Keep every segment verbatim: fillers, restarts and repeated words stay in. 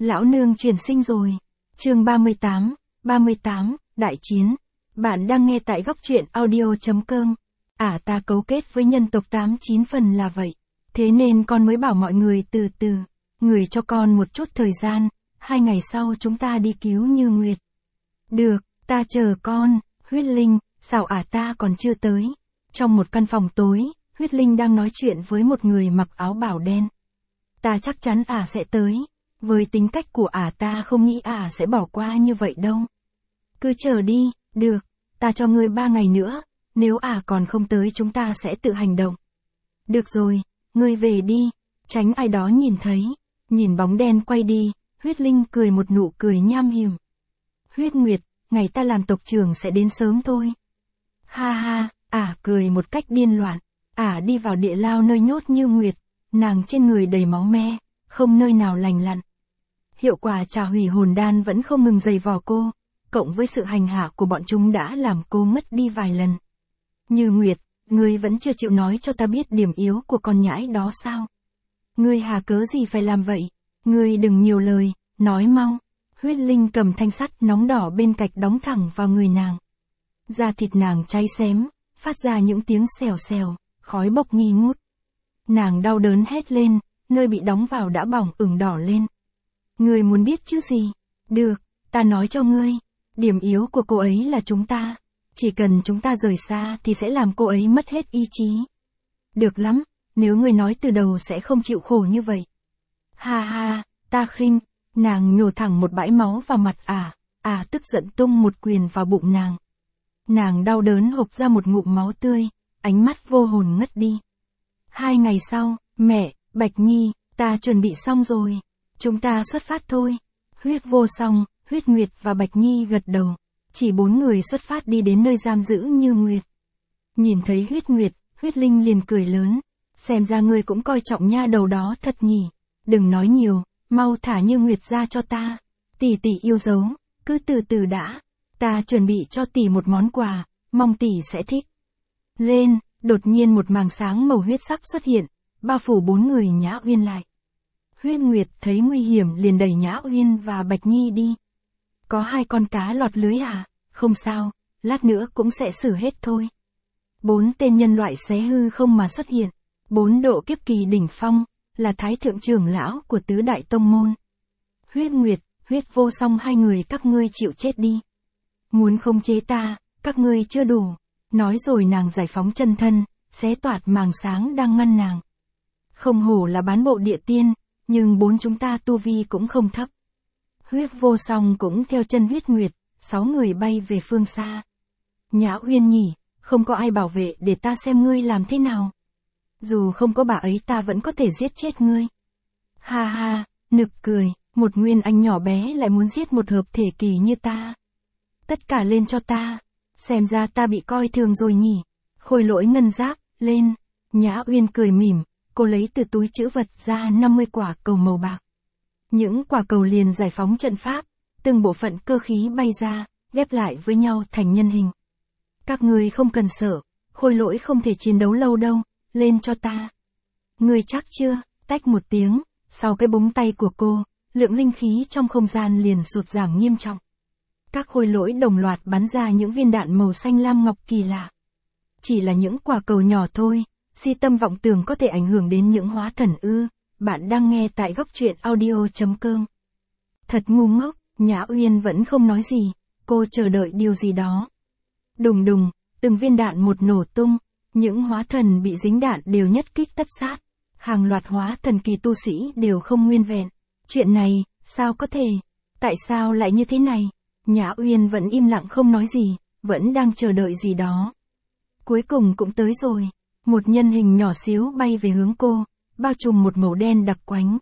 Lão nương chuyển sinh rồi. Chương ba mươi tám, ba mươi tám, Đại chiến. Bạn đang nghe tại góc truyện audio chấm com. À ta cấu kết với nhân tộc tám chín phần là vậy. Thế nên con mới bảo mọi người từ từ, người cho con một chút thời gian, hai ngày sau chúng ta đi cứu Như Nguyệt. Được, ta chờ con. Huyết Linh, sao à ta còn chưa tới. Trong một căn phòng tối, Huyết Linh đang nói chuyện với một người mặc áo bảo đen. Ta chắc chắn ả sẽ tới. Với tính cách của ả ta không nghĩ ả sẽ bỏ qua như vậy đâu. Cứ chờ đi, được, ta cho ngươi ba ngày nữa, nếu ả còn không tới chúng ta sẽ tự hành động. Được rồi, ngươi về đi, tránh ai đó nhìn thấy. Nhìn bóng đen quay đi, Huyết Linh cười một nụ cười nham hiểm. Huyết Nguyệt, ngày ta làm tộc trưởng sẽ đến sớm thôi. Ha ha, ả cười một cách điên loạn, ả đi vào địa lao nơi nhốt Như Nguyệt, nàng trên người đầy máu me, không nơi nào lành lặn. Hiệu quả trà hủy hồn đan vẫn không ngừng dày vò cô, cộng với sự hành hạ của bọn chúng đã làm cô mất đi vài lần. Như Nguyệt, ngươi vẫn chưa chịu nói cho ta biết điểm yếu của con nhãi đó sao? Ngươi hà cớ gì phải làm vậy? Ngươi đừng nhiều lời, nói mau. Huyết Linh cầm thanh sắt nóng đỏ bên cạnh đóng thẳng vào người nàng. Da thịt nàng cháy xém, phát ra những tiếng xèo xèo, khói bốc nghi ngút. Nàng đau đớn hét lên, nơi bị đóng vào đã bỏng ửng đỏ lên. Ngươi muốn biết chứ gì? Được, ta nói cho ngươi. Điểm yếu của cô ấy là chúng ta. Chỉ cần chúng ta rời xa thì sẽ làm cô ấy mất hết ý chí. Được lắm, nếu ngươi nói từ đầu sẽ không chịu khổ như vậy. Ha ha, ta khinh. Nàng nhổ thẳng một bãi máu vào mặt ả, ả tức giận tung một quyền vào bụng nàng. Nàng đau đớn hộc ra một ngụm máu tươi, ánh mắt vô hồn ngất đi. Hai ngày sau, mẹ, Bạch Nhi, ta chuẩn bị xong rồi. Chúng ta xuất phát thôi. Huyết Vô Song, Huyết Nguyệt và Bạch Nhi gật đầu. Chỉ bốn người xuất phát đi đến nơi giam giữ Như Nguyệt. Nhìn thấy Huyết Nguyệt, Huyết Linh liền cười lớn. Xem ra ngươi cũng coi trọng nha đầu đó thật nhỉ. Đừng nói nhiều, mau thả Như Nguyệt ra cho ta. Tỷ tỷ yêu dấu, cứ từ từ đã. Ta chuẩn bị cho tỷ một món quà, mong tỷ sẽ thích. Lên, đột nhiên một màng sáng màu huyết sắc xuất hiện, bao phủ bốn người Nhã Uyên lại. Huyết Nguyệt thấy nguy hiểm liền đẩy Nhã Uyên và Bạch Nhi đi. Có hai con cá lọt lưới à? Không sao, lát nữa cũng sẽ xử hết thôi. Bốn tên nhân loại xé hư không mà xuất hiện. Bốn độ kiếp kỳ đỉnh phong, là thái thượng trưởng lão của tứ đại tông môn. Huyết Nguyệt, Huyết Vô Song hai người các ngươi chịu chết đi. Muốn khống chế ta, các ngươi chưa đủ. Nói rồi nàng giải phóng chân thân, xé toạc màng sáng đang ngăn nàng. Không hổ là bán bộ địa tiên, nhưng bốn chúng ta tu vi cũng không thấp. Huyết Vô Song cũng theo chân Huyết Nguyệt, sáu người bay về phương xa. Nhã Uyên nhỉ, không có ai bảo vệ để ta xem ngươi làm thế nào. Dù không có bà ấy ta vẫn có thể giết chết ngươi. Ha ha, nực cười, một nguyên anh nhỏ bé lại muốn giết một hợp thể kỳ như ta. Tất cả lên cho ta, xem ra ta bị coi thường rồi nhỉ. Khôi Lỗi ngân giáp, lên. Nhã Uyên cười mỉm, cô lấy từ túi trữ vật ra năm mươi quả cầu màu bạc. Những quả cầu liền giải phóng trận pháp, từng bộ phận cơ khí bay ra, ghép lại với nhau thành nhân hình. Các ngươi không cần sợ, Khôi Lỗi không thể chiến đấu lâu đâu, lên cho ta. Ngươi chắc chưa? Tách một tiếng, sau cái búng tay của cô, lượng linh khí trong không gian liền sụt giảm nghiêm trọng. Các khôi lỗi đồng loạt bắn ra những viên đạn màu xanh lam ngọc kỳ lạ. Chỉ là những quả cầu nhỏ thôi, si tâm vọng tưởng có thể ảnh hưởng đến những hóa thần ư. Bạn đang nghe tại góc truyện audio chấm com. Thật ngu ngốc, Nhã Uyên vẫn không nói gì, cô chờ đợi điều gì đó. Đùng đùng, từng viên đạn một nổ tung, những hóa thần bị dính đạn đều nhất kích tất sát. Hàng loạt hóa thần kỳ tu sĩ đều không nguyên vẹn. Chuyện này, sao có thể? Tại sao lại như thế này? Nhã Uyên vẫn im lặng không nói gì, vẫn đang chờ đợi gì đó. Cuối cùng cũng tới rồi. Một nhân hình nhỏ xíu bay về hướng cô, bao trùm một màu đen đặc quánh.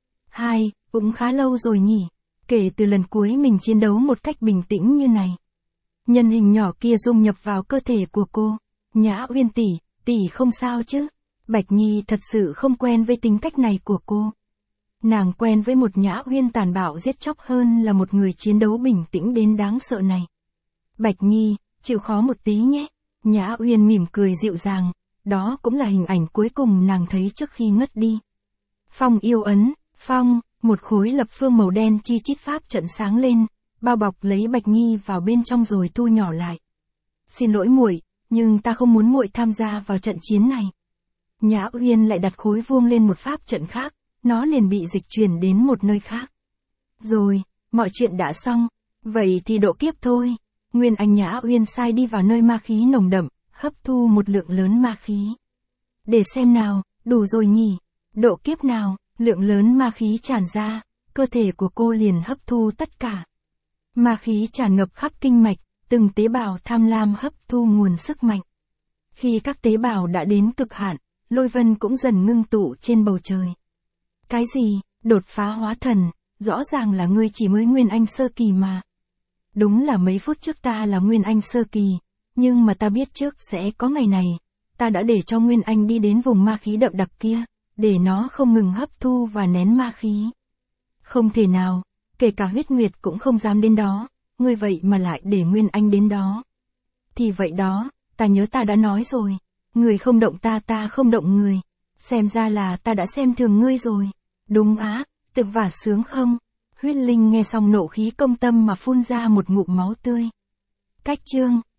Hai, cũng khá lâu rồi nhỉ, kể từ lần cuối mình chiến đấu một cách bình tĩnh như này. Nhân hình nhỏ kia dung nhập vào cơ thể của cô. Nhã Uyên tỷ, tỷ không sao chứ? Bạch Nhi thật sự không quen với tính cách này của cô. Nàng quen với một Nhã Uyên tàn bạo giết chóc hơn là một người chiến đấu bình tĩnh đến đáng sợ này. Bạch Nhi, chịu khó một tí nhé. Nhã Uyên mỉm cười dịu dàng, đó cũng là hình ảnh cuối cùng nàng thấy trước khi ngất đi. Phong yêu ấn, phong, Một khối lập phương màu đen chi chít pháp trận sáng lên, bao bọc lấy Bạch Nhi vào bên trong rồi thu nhỏ lại. Xin lỗi muội, nhưng ta không muốn muội tham gia vào trận chiến này. Nhã Uyên lại đặt khối vuông lên một pháp trận khác, nó liền bị dịch chuyển đến một nơi khác. Rồi, mọi chuyện đã xong, vậy thì độ kiếp thôi. Nguyên Anh Nhã Uyên sai đi vào nơi ma khí nồng đậm, hấp thu một lượng lớn ma khí. Để xem nào, đủ rồi nhỉ? Độ kiếp nào, lượng lớn ma khí tràn ra, cơ thể của cô liền hấp thu tất cả. Ma khí tràn ngập khắp kinh mạch, từng tế bào tham lam hấp thu nguồn sức mạnh. Khi các tế bào đã đến cực hạn, lôi vân cũng dần ngưng tụ trên bầu trời. Cái gì, đột phá hóa thần, rõ ràng là ngươi chỉ mới Nguyên Anh sơ kỳ mà. Đúng là mấy phút trước ta là Nguyên Anh sơ kỳ, nhưng mà ta biết trước sẽ có ngày này, ta đã để cho Nguyên Anh đi đến vùng ma khí đậm đặc kia, để nó không ngừng hấp thu và nén ma khí. Không thể nào, kể cả huyết nguyệt cũng không dám đến đó, ngươi vậy mà lại để Nguyên Anh đến đó. Thì vậy đó, ta nhớ ta đã nói rồi, người không động ta ta không động người, xem ra là ta đã xem thường ngươi rồi. Đúng á, thực vả sướng không? Huyết Linh nghe xong nộ khí công tâm mà phun ra một ngụm máu tươi. Cách chương